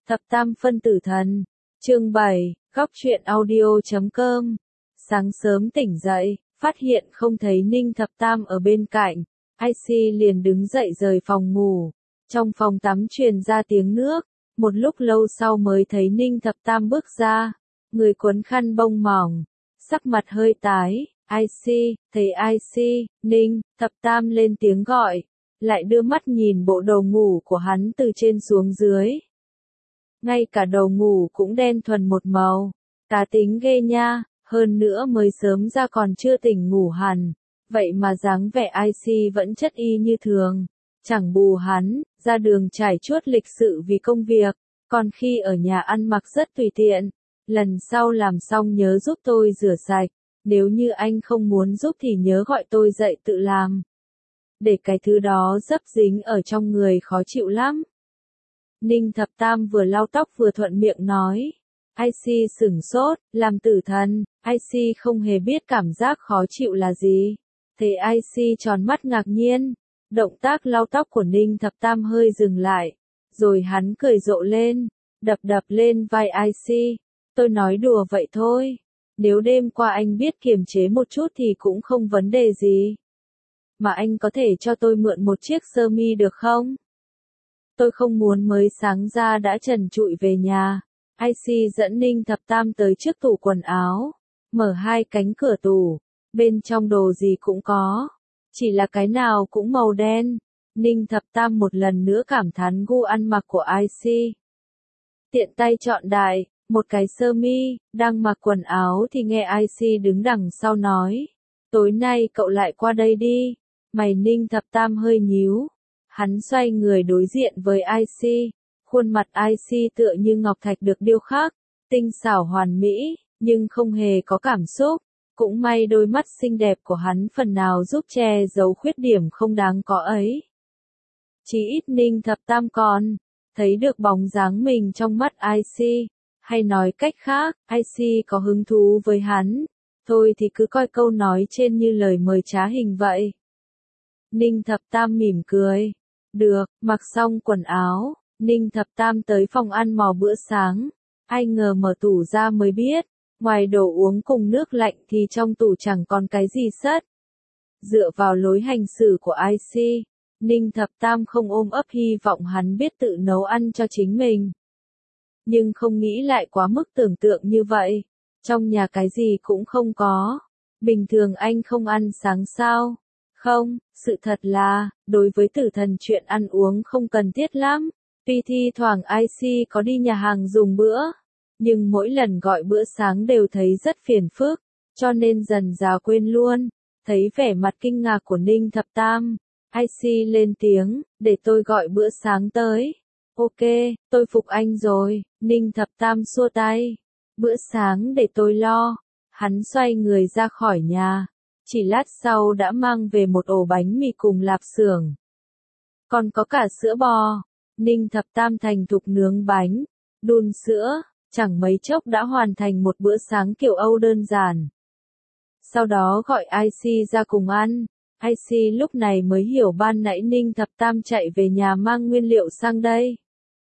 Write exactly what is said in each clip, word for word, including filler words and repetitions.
Thập tam phân tử thần. Chương bảy, góc truyện audio chấm com. Sáng sớm tỉnh dậy, phát hiện không thấy Ninh Thập Tam ở bên cạnh, i xê liền đứng dậy rời phòng ngủ. Trong phòng tắm truyền ra tiếng nước, một lúc lâu sau mới thấy Ninh Thập Tam bước ra, người quấn khăn bông mỏng, sắc mặt hơi tái. i xê, thấy i xê, Ninh Thập Tam lên tiếng gọi, lại đưa mắt nhìn bộ đồ ngủ của hắn từ trên xuống dưới. Ngay cả đầu ngủ cũng đen thuần một màu, cá tính ghê nha, hơn nữa mới sớm ra còn chưa tỉnh ngủ hẳn, vậy mà dáng vẻ i xê vẫn chất y như thường. Chẳng bù hắn, ra đường trải chuốt lịch sự vì công việc, còn khi ở nhà ăn mặc rất tùy tiện. Lần sau làm xong nhớ giúp tôi rửa sạch, nếu như anh không muốn giúp thì nhớ gọi tôi dậy tự làm. Để cái thứ đó dấp dính ở trong người khó chịu lắm. Ninh Thập Tam vừa lau tóc vừa thuận miệng nói. i xê sửng sốt, làm tử thần, i xê không hề biết cảm giác khó chịu là gì. Thế i xê tròn mắt ngạc nhiên, động tác lau tóc của Ninh Thập Tam hơi dừng lại, rồi hắn cười rộ lên, đập đập lên vai i xê. Tôi nói đùa vậy thôi, nếu đêm qua anh biết kiềm chế một chút thì cũng không vấn đề gì. Mà anh có thể cho tôi mượn một chiếc sơ mi được không? Tôi không muốn mới sáng ra đã trần trụi về nhà. i xê dẫn Ninh Thập Tam tới trước tủ quần áo, mở hai cánh cửa tủ, bên trong đồ gì cũng có, chỉ là cái nào cũng màu đen. Ninh Thập Tam một lần nữa cảm thán gu ăn mặc của i xê. Tiện tay chọn đại, một cái sơ mi, đang mặc quần áo thì nghe i xê đứng đằng sau nói. Tối nay cậu lại qua đây đi. Mày Ninh Thập Tam hơi nhíu. Hắn xoay người đối diện với i xê, khuôn mặt i xê tựa như ngọc thạch được điêu khắc, tinh xảo hoàn mỹ, nhưng không hề có cảm xúc. Cũng may đôi mắt xinh đẹp của hắn phần nào giúp che giấu khuyết điểm không đáng có ấy. Chỉ ít Ninh Thập Tam còn thấy được bóng dáng mình trong mắt i xê, hay nói cách khác, i xê có hứng thú với hắn. Thôi thì cứ coi câu nói trên như lời mời trá hình vậy. Ninh Thập Tam mỉm cười. Được, mặc xong quần áo, Ninh Thập Tam tới phòng ăn mò bữa sáng. Ai ngờ mở tủ ra mới biết, ngoài đồ uống cùng nước lạnh thì trong tủ chẳng còn cái gì sất. Dựa vào lối hành xử của i xê, Ninh Thập Tam không ôm ấp hy vọng hắn biết tự nấu ăn cho chính mình. Nhưng không nghĩ lại quá mức tưởng tượng như vậy. Trong nhà cái gì cũng không có. Bình thường anh không ăn sáng sao? Không, sự thật là, đối với tử thần chuyện ăn uống không cần thiết lắm. Tuy thi thoảng i xê có đi nhà hàng dùng bữa, nhưng mỗi lần gọi bữa sáng đều thấy rất phiền phức, cho nên dần dà quên luôn. Thấy vẻ mặt kinh ngạc của Ninh Thập Tam, i xê lên tiếng, để tôi gọi bữa sáng tới. Ok, tôi phục anh rồi. Ninh Thập Tam xua tay. Bữa sáng để tôi lo. Hắn xoay người ra khỏi nhà. Chỉ lát sau đã mang về một ổ bánh mì cùng lạp xưởng. Còn có cả sữa bò. Ninh Thập Tam thành thục nướng bánh, đun sữa, chẳng mấy chốc đã hoàn thành một bữa sáng kiểu Âu đơn giản. Sau đó gọi i xê ra cùng ăn. i xê lúc này mới hiểu ban nãy Ninh Thập Tam chạy về nhà mang nguyên liệu sang đây.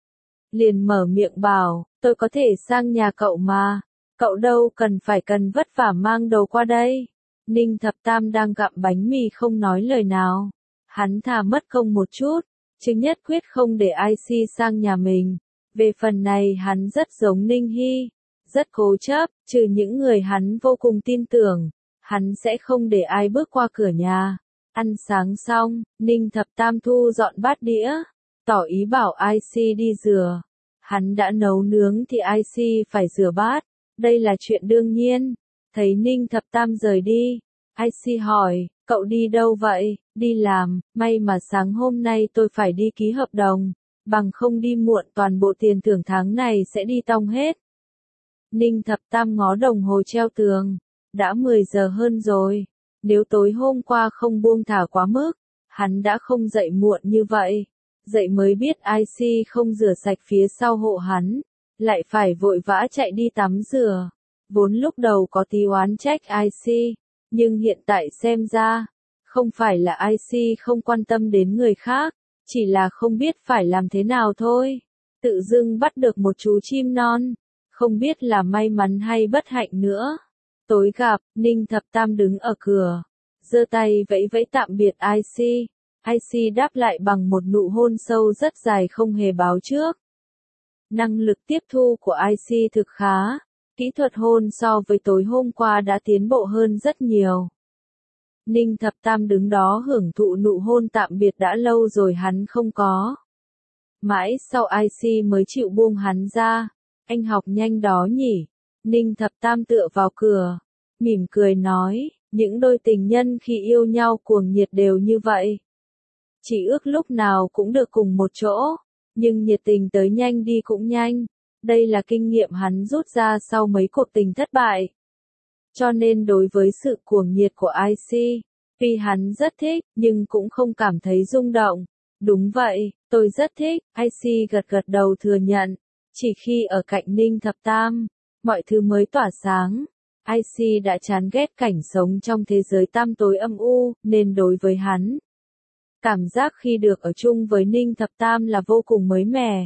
Liền mở miệng bảo, tôi có thể sang nhà cậu mà, cậu đâu cần phải cần vất vả mang đồ qua đây. Ninh Thập Tam đang gặm bánh mì không nói lời nào. Hắn thà mất công một chút, chứ nhất quyết không để i xê sang nhà mình. Về phần này hắn rất giống Ninh Hy, rất cố chấp, trừ những người hắn vô cùng tin tưởng, hắn sẽ không để ai bước qua cửa nhà. Ăn sáng xong, Ninh Thập Tam thu dọn bát đĩa, tỏ ý bảo i xê đi rửa. Hắn đã nấu nướng thì i xê phải rửa bát, đây là chuyện đương nhiên. Thấy Ninh Thập Tam rời đi, i xê hỏi, cậu đi đâu vậy? Đi làm, may mà sáng hôm nay tôi phải đi ký hợp đồng, bằng không đi muộn toàn bộ tiền thưởng tháng này sẽ đi tong hết. Ninh Thập Tam ngó đồng hồ treo tường, đã mười giờ hơn rồi, nếu tối hôm qua không buông thả quá mức, hắn đã không dậy muộn như vậy. Dậy mới biết i xê không rửa sạch phía sau hộ hắn, lại phải vội vã chạy đi tắm rửa. Vốn lúc đầu có tí oán trách i xê, nhưng hiện tại xem ra, không phải là i xê không quan tâm đến người khác, chỉ là không biết phải làm thế nào thôi. tự dưng bắt được một chú chim non, không biết là may mắn hay bất hạnh nữa. Tối gặp, Ninh Thập Tam đứng ở cửa, giơ tay vẫy vẫy tạm biệt i xê. i xê đáp lại bằng một nụ hôn sâu rất dài không hề báo trước. Năng lực tiếp thu của i xê thực khá, kỹ thuật hôn so với tối hôm qua đã tiến bộ hơn rất nhiều. Ninh Thập Tam đứng đó hưởng thụ nụ hôn tạm biệt đã lâu rồi hắn không có. Mãi sau i xê mới chịu buông hắn ra. Anh học nhanh đó nhỉ? Ninh Thập Tam tựa vào cửa, mỉm cười nói, những đôi tình nhân khi yêu nhau cuồng nhiệt đều như vậy. Chỉ ước lúc nào cũng được cùng một chỗ, nhưng nhiệt tình tới nhanh đi cũng nhanh. Đây là kinh nghiệm hắn rút ra sau mấy cuộc tình thất bại. Cho nên đối với sự cuồng nhiệt của i xê, tuy hắn rất thích, nhưng cũng không cảm thấy rung động. Đúng vậy, tôi rất thích, i xê gật gật đầu thừa nhận. Chỉ khi ở cạnh Ninh Thập Tam, mọi thứ mới tỏa sáng. i xê đã chán ghét cảnh sống trong thế giới tăm tối âm u, nên đối với hắn, cảm giác khi được ở chung với Ninh Thập Tam là vô cùng mới mẻ.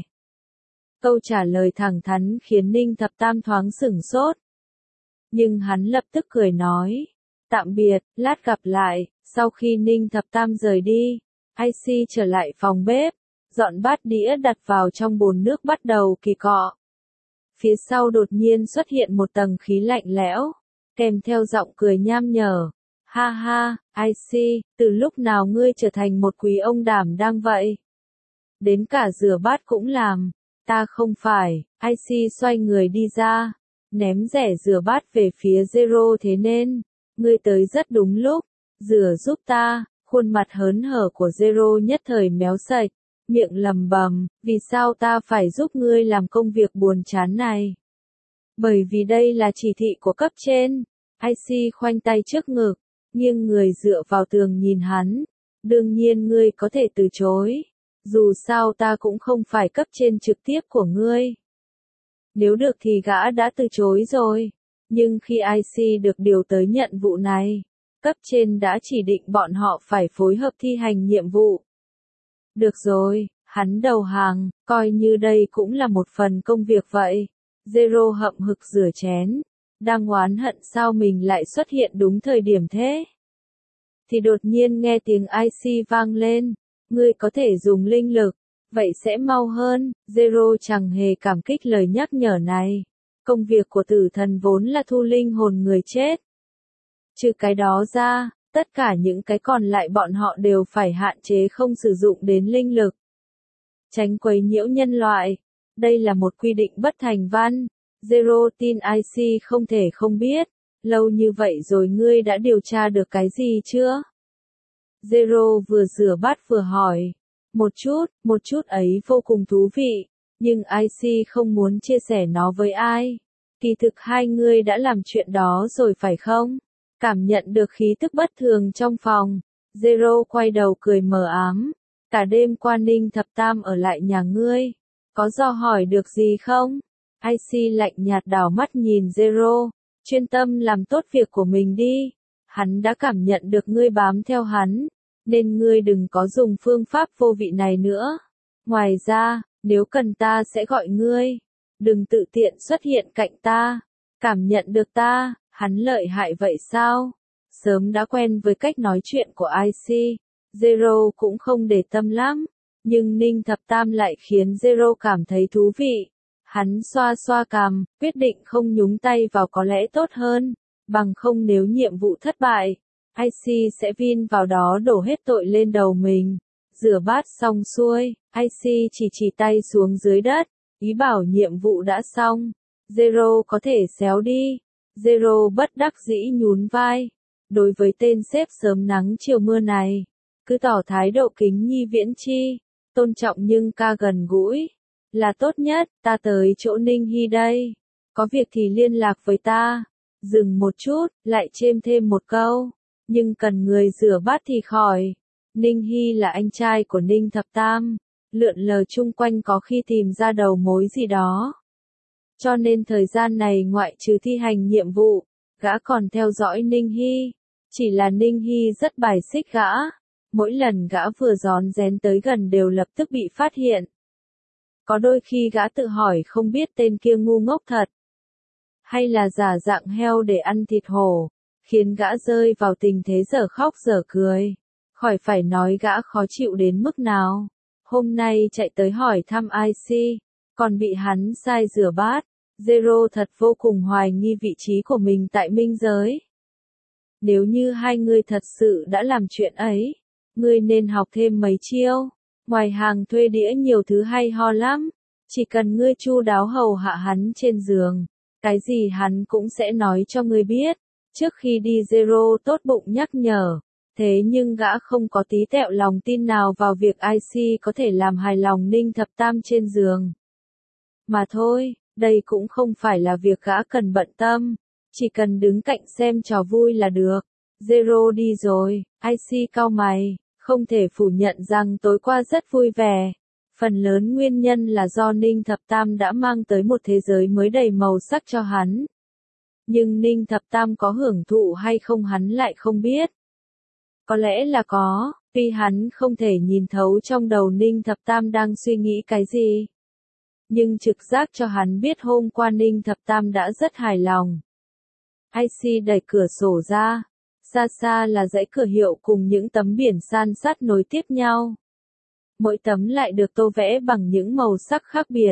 Câu trả lời thẳng thắn khiến Ninh Thập Tam thoáng sửng sốt. Nhưng hắn lập tức cười nói, tạm biệt, lát gặp lại. Sau khi Ninh Thập Tam rời đi, i xê trở lại phòng bếp, dọn bát đĩa đặt vào trong bồn nước bắt đầu kỳ cọ. Phía sau đột nhiên xuất hiện một tầng khí lạnh lẽo, kèm theo giọng cười nham nhở. Ha ha, i xê, từ lúc nào ngươi trở thành một quý ông đảm đang vậy? Đến cả rửa bát cũng làm. Ta không phải. i xê xoay người đi ra, ném rẻ rửa bát về phía Zero thế nên, ngươi tới rất đúng lúc, rửa giúp ta. Khuôn mặt hớn hở của Zero nhất thời méo sạch, miệng lầm bầm, vì sao ta phải giúp ngươi làm công việc buồn chán này? Bởi vì đây là chỉ thị của cấp trên. i xê khoanh tay trước ngực, nghiêng người dựa vào tường nhìn hắn. Đương nhiên ngươi có thể từ chối. Dù sao ta cũng không phải cấp trên trực tiếp của ngươi. Nếu được thì gã đã từ chối rồi. Nhưng khi i xê được điều tới nhận vụ này, cấp trên đã chỉ định bọn họ phải phối hợp thi hành nhiệm vụ. Được rồi, hắn đầu hàng, coi như đây cũng là một phần công việc vậy. Zero hậm hực rửa chén, đang oán hận sao mình lại xuất hiện đúng thời điểm thế. Thì đột nhiên nghe tiếng i xê vang lên, ngươi có thể dùng linh lực, vậy sẽ mau hơn. Zero chẳng hề cảm kích lời nhắc nhở này. Công việc của tử thần vốn là thu linh hồn người chết. Trừ cái đó ra, tất cả những cái còn lại bọn họ đều phải hạn chế không sử dụng đến linh lực. Tránh quấy nhiễu nhân loại. Đây là một quy định bất thành văn. Zero tin i xê không thể không biết. Lâu như vậy rồi ngươi đã điều tra được cái gì chưa? Zero vừa rửa bát vừa hỏi. Một chút, một chút ấy vô cùng thú vị. Nhưng i xê không muốn chia sẻ nó với ai. Kỳ thực hai ngươi đã làm chuyện đó rồi phải không? Cảm nhận được khí tức bất thường trong phòng, Zero quay đầu cười mờ ám. Cả đêm qua Ninh Thập Tam ở lại nhà ngươi, có dò hỏi được gì không? i xê lạnh nhạt đảo mắt nhìn Zero, chuyên tâm làm tốt việc của mình đi. Hắn đã cảm nhận được ngươi bám theo hắn, nên ngươi đừng có dùng phương pháp vô vị này nữa. Ngoài ra, nếu cần ta sẽ gọi ngươi. Đừng tự tiện xuất hiện cạnh ta. Cảm nhận được ta, hắn lợi hại vậy sao? Sớm đã quen với cách nói chuyện của i xê, Zero cũng không để tâm lắm. Nhưng Ninh Thập Tam lại khiến Zero cảm thấy thú vị. Hắn xoa xoa cằm, quyết định không nhúng tay vào có lẽ tốt hơn. Bằng không nếu nhiệm vụ thất bại, i xê sẽ vin vào đó đổ hết tội lên đầu mình. Rửa bát xong xuôi, i xê chỉ chỉ tay xuống dưới đất, ý bảo nhiệm vụ đã xong. Zero có thể xéo đi. Zero bất đắc dĩ nhún vai. Đối với tên sếp sớm nắng chiều mưa này, cứ tỏ thái độ kính nhi viễn chi, tôn trọng nhưng ca gần gũi, là tốt nhất. Ta tới chỗ Ninh Hy đây. Có việc thì liên lạc với ta. Dừng một chút, lại chêm thêm một câu. Nhưng cần người rửa bát thì khỏi. Ninh Hy là anh trai của Ninh Thập Tam. Lượn lờ chung quanh có khi tìm ra đầu mối gì đó. Cho nên thời gian này ngoại trừ thi hành nhiệm vụ, gã còn theo dõi Ninh Hy. Chỉ là Ninh Hy rất bài xích gã. Mỗi lần gã vừa rón rén tới gần đều lập tức bị phát hiện. Có đôi khi gã tự hỏi không biết tên kia ngu ngốc thật, hay là giả dạng heo để ăn thịt hổ, khiến gã rơi vào tình thế dở khóc dở cười. Khỏi phải nói gã khó chịu đến mức nào. Hôm nay chạy tới hỏi thăm i xê, còn bị hắn sai rửa bát. Zero thật vô cùng hoài nghi vị trí của mình tại minh giới. Nếu như hai người thật sự đã làm chuyện ấy, ngươi nên học thêm mấy chiêu. Ngoài hàng thuê đĩa nhiều thứ hay ho lắm. Chỉ cần ngươi chu đáo hầu hạ hắn trên giường, cái gì hắn cũng sẽ nói cho ngươi biết. Trước khi đi Zero tốt bụng nhắc nhở. Thế nhưng gã không có tí tẹo lòng tin nào vào việc i xê có thể làm hài lòng Ninh Thập Tam trên giường. Mà thôi, đây cũng không phải là việc gã cần bận tâm. Chỉ cần đứng cạnh xem trò vui là được. Zero đi rồi, i xê cau mày, không thể phủ nhận rằng tối qua rất vui vẻ. Phần lớn nguyên nhân là do Ninh Thập Tam đã mang tới một thế giới mới đầy màu sắc cho hắn. Nhưng Ninh Thập Tam có hưởng thụ hay không hắn lại không biết. Có lẽ là có, vì hắn không thể nhìn thấu trong đầu Ninh Thập Tam đang suy nghĩ cái gì. Nhưng trực giác cho hắn biết hôm qua Ninh Thập Tam đã rất hài lòng. i xê đẩy cửa sổ ra, xa xa là dãy cửa hiệu cùng những tấm biển san sát nối tiếp nhau. Mỗi tấm lại được tô vẽ bằng những màu sắc khác biệt.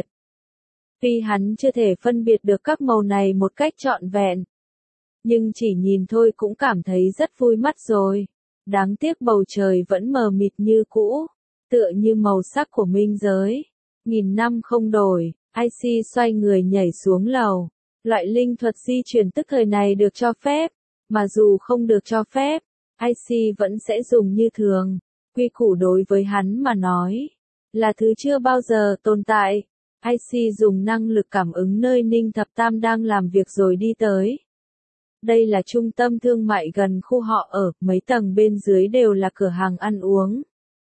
Vì hắn chưa thể phân biệt được các màu này một cách trọn vẹn. Nhưng chỉ nhìn thôi cũng cảm thấy rất vui mắt rồi. Đáng tiếc bầu trời vẫn mờ mịt như cũ, tựa như màu sắc của minh giới. Nghìn năm không đổi, i xê xoay người nhảy xuống lầu. Loại linh thuật di chuyển tức thời này được cho phép, mà dù không được cho phép, i xê vẫn sẽ dùng như thường. Quy củ đối với hắn mà nói, là thứ chưa bao giờ tồn tại. i xê dùng năng lực cảm ứng nơi Ninh Thập Tam đang làm việc rồi đi tới. Đây là trung tâm thương mại gần khu họ ở, mấy tầng bên dưới đều là cửa hàng ăn uống.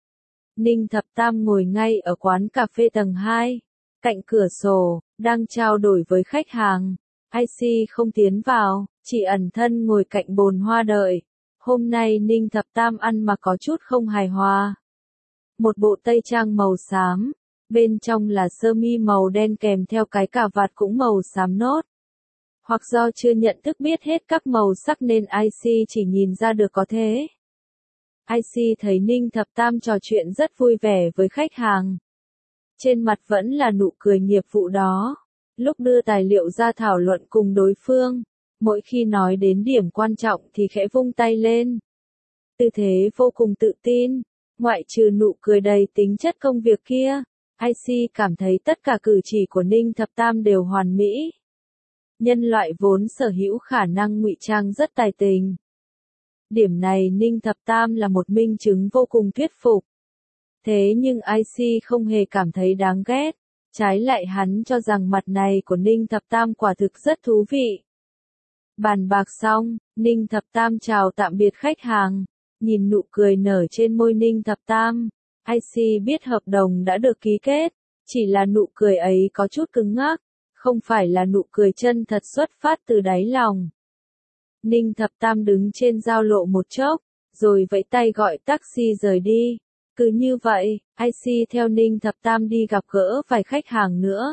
Ninh Thập Tam ngồi ngay ở quán cà phê tầng hai, cạnh cửa sổ, đang trao đổi với khách hàng. i xê không tiến vào, chỉ ẩn thân ngồi cạnh bồn hoa đợi. Hôm nay Ninh Thập Tam ăn mà có chút không hài hòa. Một bộ tây trang màu xám, bên trong là sơ mi màu đen kèm theo cái cà vạt cũng màu xám nốt. Hoặc do chưa nhận thức biết hết các màu sắc nên i xê chỉ nhìn ra được có thế. i xê thấy Ninh Thập Tam trò chuyện rất vui vẻ với khách hàng. Trên mặt vẫn là nụ cười nghiệp vụ đó. Lúc đưa tài liệu ra thảo luận cùng đối phương, mỗi khi nói đến điểm quan trọng thì khẽ vung tay lên. Tư thế vô cùng tự tin, ngoại trừ nụ cười đầy tính chất công việc kia, i xê cảm thấy tất cả cử chỉ của Ninh Thập Tam đều hoàn mỹ. Nhân loại vốn sở hữu khả năng ngụy trang rất tài tình. Điểm này Ninh Thập Tam là một minh chứng vô cùng thuyết phục. Thế nhưng i xê không hề cảm thấy đáng ghét, trái lại hắn cho rằng mặt này của Ninh Thập Tam quả thực rất thú vị. Bàn bạc xong, Ninh Thập Tam chào tạm biệt khách hàng, nhìn nụ cười nở trên môi Ninh Thập Tam, i xê biết hợp đồng đã được ký kết, chỉ là nụ cười ấy có chút cứng ngắc, không phải là nụ cười chân thật xuất phát từ đáy lòng. Ninh Thập Tam đứng trên giao lộ một chốc, rồi vẫy tay gọi taxi rời đi. Cứ như vậy, i xê theo Ninh Thập Tam đi gặp gỡ vài khách hàng nữa.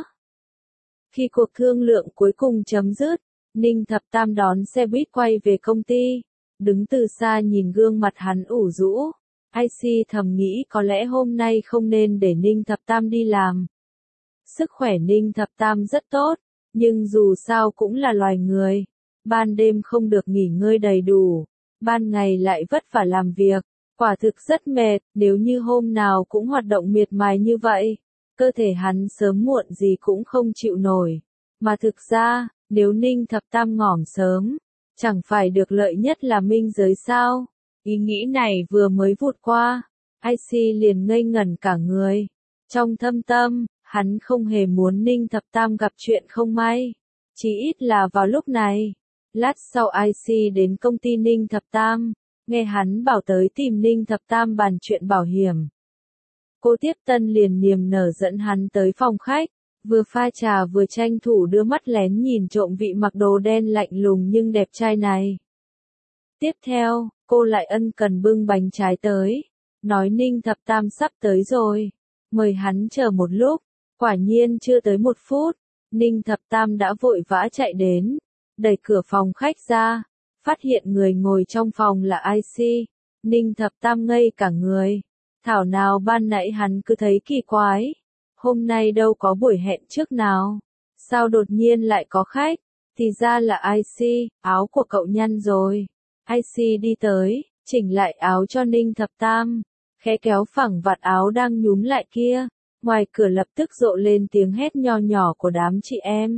Khi cuộc thương lượng cuối cùng chấm dứt, Ninh Thập Tam đón xe buýt quay về công ty. Đứng từ xa nhìn gương mặt hắn ủ rũ, i xê thầm nghĩ có lẽ hôm nay không nên để Ninh Thập Tam đi làm. Sức khỏe Ninh Thập Tam rất tốt, nhưng dù sao cũng là loài người. Ban đêm không được nghỉ ngơi đầy đủ, ban ngày lại vất vả làm việc, quả thực rất mệt. Nếu như hôm nào cũng hoạt động miệt mài như vậy, cơ thể hắn sớm muộn gì cũng không chịu nổi. Mà thực ra, nếu Ninh Thập Tam ngỏm sớm, chẳng phải được lợi nhất là minh giới sao? Ý nghĩ này vừa mới vụt qua, i xê liền ngây ngẩn cả người. Trong thâm tâm, hắn không hề muốn Ninh Thập Tam gặp chuyện không may, chỉ ít là vào lúc này. Lát sau i xê đến công ty Ninh Thập Tam, nghe hắn bảo tới tìm Ninh Thập Tam bàn chuyện bảo hiểm. Cô tiếp tân liền niềm nở dẫn hắn tới phòng khách, vừa pha trà vừa tranh thủ đưa mắt lén nhìn trộm vị mặc đồ đen lạnh lùng nhưng đẹp trai này. Tiếp theo, cô lại ân cần bưng bánh trái tới, nói Ninh Thập Tam sắp tới rồi, mời hắn chờ một lúc. Quả nhiên chưa tới một phút, Ninh Thập Tam đã vội vã chạy đến, đẩy cửa phòng khách ra, phát hiện người ngồi trong phòng là i xê. Ninh Thập Tam ngây cả người, thảo nào ban nãy hắn cứ thấy kỳ quái, hôm nay đâu có buổi hẹn trước nào, sao đột nhiên lại có khách, thì ra là i xê, áo của cậu nhăn rồi. i xê đi tới, chỉnh lại áo cho Ninh Thập Tam, khẽ kéo phẳng vạt áo đang nhúm lại kia, ngoài cửa lập tức rộ lên tiếng hét nho nhỏ của đám chị em.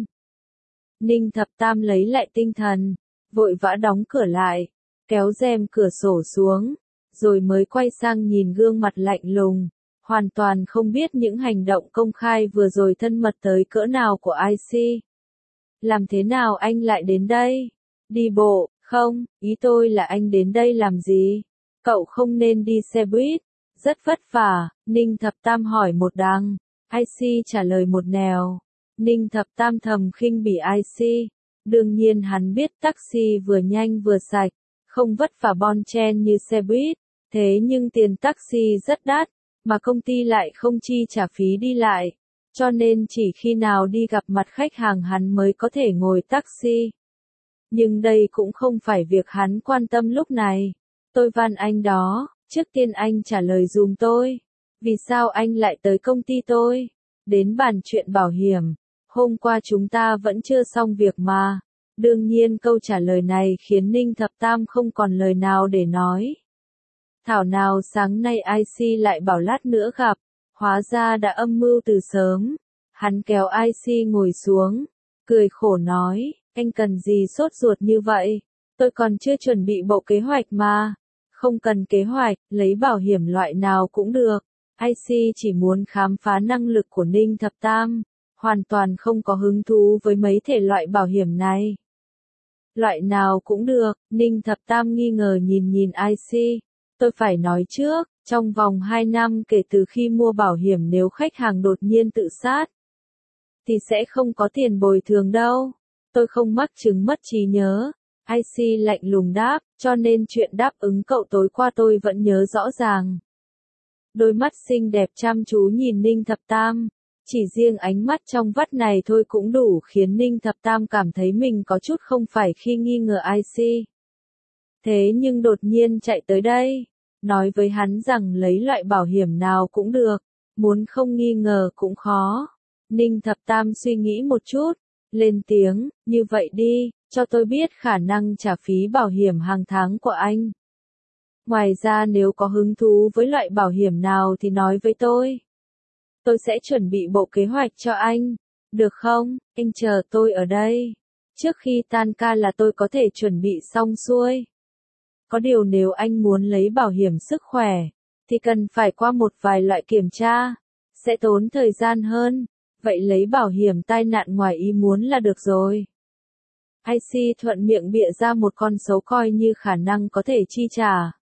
Ninh Thập Tam lấy lại tinh thần, vội vã đóng cửa lại, kéo rèm cửa sổ xuống, rồi mới quay sang nhìn gương mặt lạnh lùng, hoàn toàn không biết những hành động công khai vừa rồi thân mật tới cỡ nào của i xê. Làm thế nào anh lại đến đây? Đi bộ, không, ý tôi là anh đến đây làm gì? Cậu không nên đi xe buýt, rất vất vả, Ninh Thập Tam hỏi một đằng, i xê trả lời một nẻo. Ninh Thập Tam thầm khinh bỉ i xê, đương nhiên hắn biết taxi vừa nhanh vừa sạch, không vất vả bon chen như xe buýt, thế nhưng tiền taxi rất đắt, mà công ty lại không chi trả phí đi lại, cho nên chỉ khi nào đi gặp mặt khách hàng hắn mới có thể ngồi taxi. Nhưng đây cũng không phải việc hắn quan tâm lúc này. Tôi van anh đó, trước tiên anh trả lời dùm tôi. Vì sao anh lại tới công ty tôi? Đến bàn chuyện bảo hiểm. Hôm qua chúng ta vẫn chưa xong việc mà. Đương nhiên câu trả lời này khiến Ninh Thập Tam không còn lời nào để nói. Thảo nào sáng nay i xê lại bảo lát nữa gặp. Hóa ra đã âm mưu từ sớm. Hắn kéo i xê ngồi xuống, cười khổ nói, anh cần gì sốt ruột như vậy? Tôi còn chưa chuẩn bị bộ kế hoạch mà. Không cần kế hoạch, lấy bảo hiểm loại nào cũng được. i xê chỉ muốn khám phá năng lực của Ninh Thập Tam, hoàn toàn không có hứng thú với mấy thể loại bảo hiểm này. Loại nào cũng được, Ninh Thập Tam nghi ngờ nhìn nhìn i xê. Tôi phải nói trước, trong vòng hai năm kể từ khi mua bảo hiểm nếu khách hàng đột nhiên tự sát, thì sẽ không có tiền bồi thường đâu. Tôi không mắc chứng mất trí nhớ. i xê lạnh lùng đáp, cho nên chuyện đáp ứng cậu tối qua tôi vẫn nhớ rõ ràng. Đôi mắt xinh đẹp chăm chú nhìn Ninh Thập Tam. Chỉ riêng ánh mắt trong vắt này thôi cũng đủ khiến Ninh Thập Tam cảm thấy mình có chút không phải khi nghi ngờ i xê. Thế nhưng đột nhiên chạy tới đây, nói với hắn rằng lấy loại bảo hiểm nào cũng được, muốn không nghi ngờ cũng khó. Ninh Thập Tam suy nghĩ một chút, lên tiếng, như vậy đi, cho tôi biết khả năng trả phí bảo hiểm hàng tháng của anh. Ngoài ra nếu có hứng thú với loại bảo hiểm nào thì nói với tôi. Tôi sẽ chuẩn bị bộ kế hoạch cho anh, được không? Anh chờ tôi ở đây. Trước khi tan ca là tôi có thể chuẩn bị xong xuôi. Có điều nếu anh muốn lấy bảo hiểm sức khỏe, thì cần phải qua một vài loại kiểm tra, sẽ tốn thời gian hơn. Vậy lấy bảo hiểm tai nạn ngoài ý muốn là được rồi. i xê thuận miệng bịa ra một con số coi như khả năng có thể chi trả.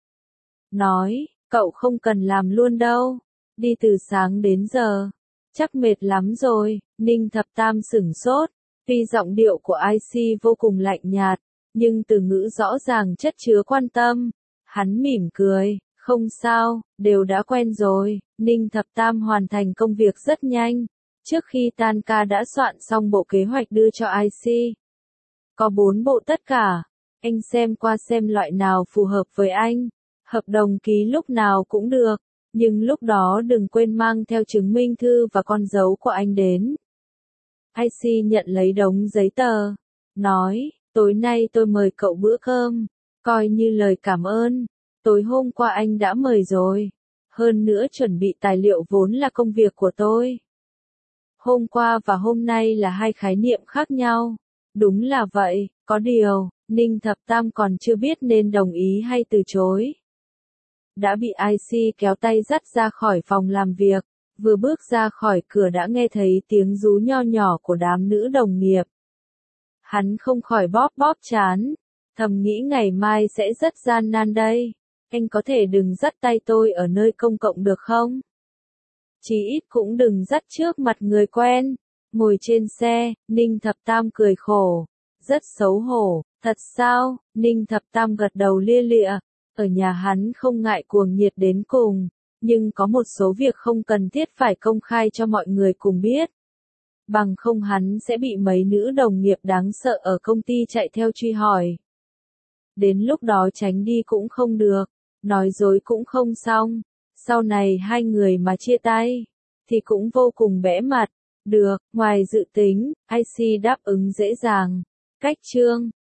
Nói, cậu không cần làm luôn đâu. Đi từ sáng đến giờ. Chắc mệt lắm rồi. Ninh Thập Tam sửng sốt. Tuy giọng điệu của i xê vô cùng lạnh nhạt, nhưng từ ngữ rõ ràng chất chứa quan tâm. Hắn mỉm cười. Không sao, đều đã quen rồi. Ninh Thập Tam hoàn thành công việc rất nhanh. Trước khi tan ca đã soạn xong bộ kế hoạch đưa cho i xê. Có bốn bộ tất cả. Anh xem qua xem loại nào phù hợp với anh. Hợp đồng ký lúc nào cũng được. Nhưng lúc đó đừng quên mang theo chứng minh thư và con dấu của anh đến. i xê nhận lấy đống giấy tờ. Nói, tối nay tôi mời cậu bữa cơm. Coi như lời cảm ơn. Tối hôm qua anh đã mời rồi. Hơn nữa chuẩn bị tài liệu vốn là công việc của tôi. Hôm qua và hôm nay là hai khái niệm khác nhau. Đúng là vậy, có điều, Ninh Thập Tam còn chưa biết nên đồng ý hay từ chối. Đã bị i xê kéo tay dắt ra khỏi phòng làm việc, vừa bước ra khỏi cửa đã nghe thấy tiếng rú nho nhỏ của đám nữ đồng nghiệp. Hắn không khỏi bóp bóp trán, thầm nghĩ ngày mai sẽ rất gian nan đây. Anh có thể đừng dắt tay tôi ở nơi công cộng được không? Chí ít cũng đừng dắt trước mặt người quen. Ngồi trên xe, Ninh Thập Tam cười khổ. Rất xấu hổ, thật sao? Ninh Thập Tam gật đầu lia lịa. Ở nhà hắn không ngại cuồng nhiệt đến cùng. nhưng có một số việc không cần thiết phải công khai cho mọi người cùng biết. Bằng không hắn sẽ bị mấy nữ đồng nghiệp đáng sợ ở công ty chạy theo truy hỏi. Đến lúc đó tránh đi cũng không được, nói dối cũng không xong. Sau này hai người mà chia tay, thì cũng vô cùng bẽ mặt. Được, ngoài dự tính, i xê đáp ứng dễ dàng. Cách chương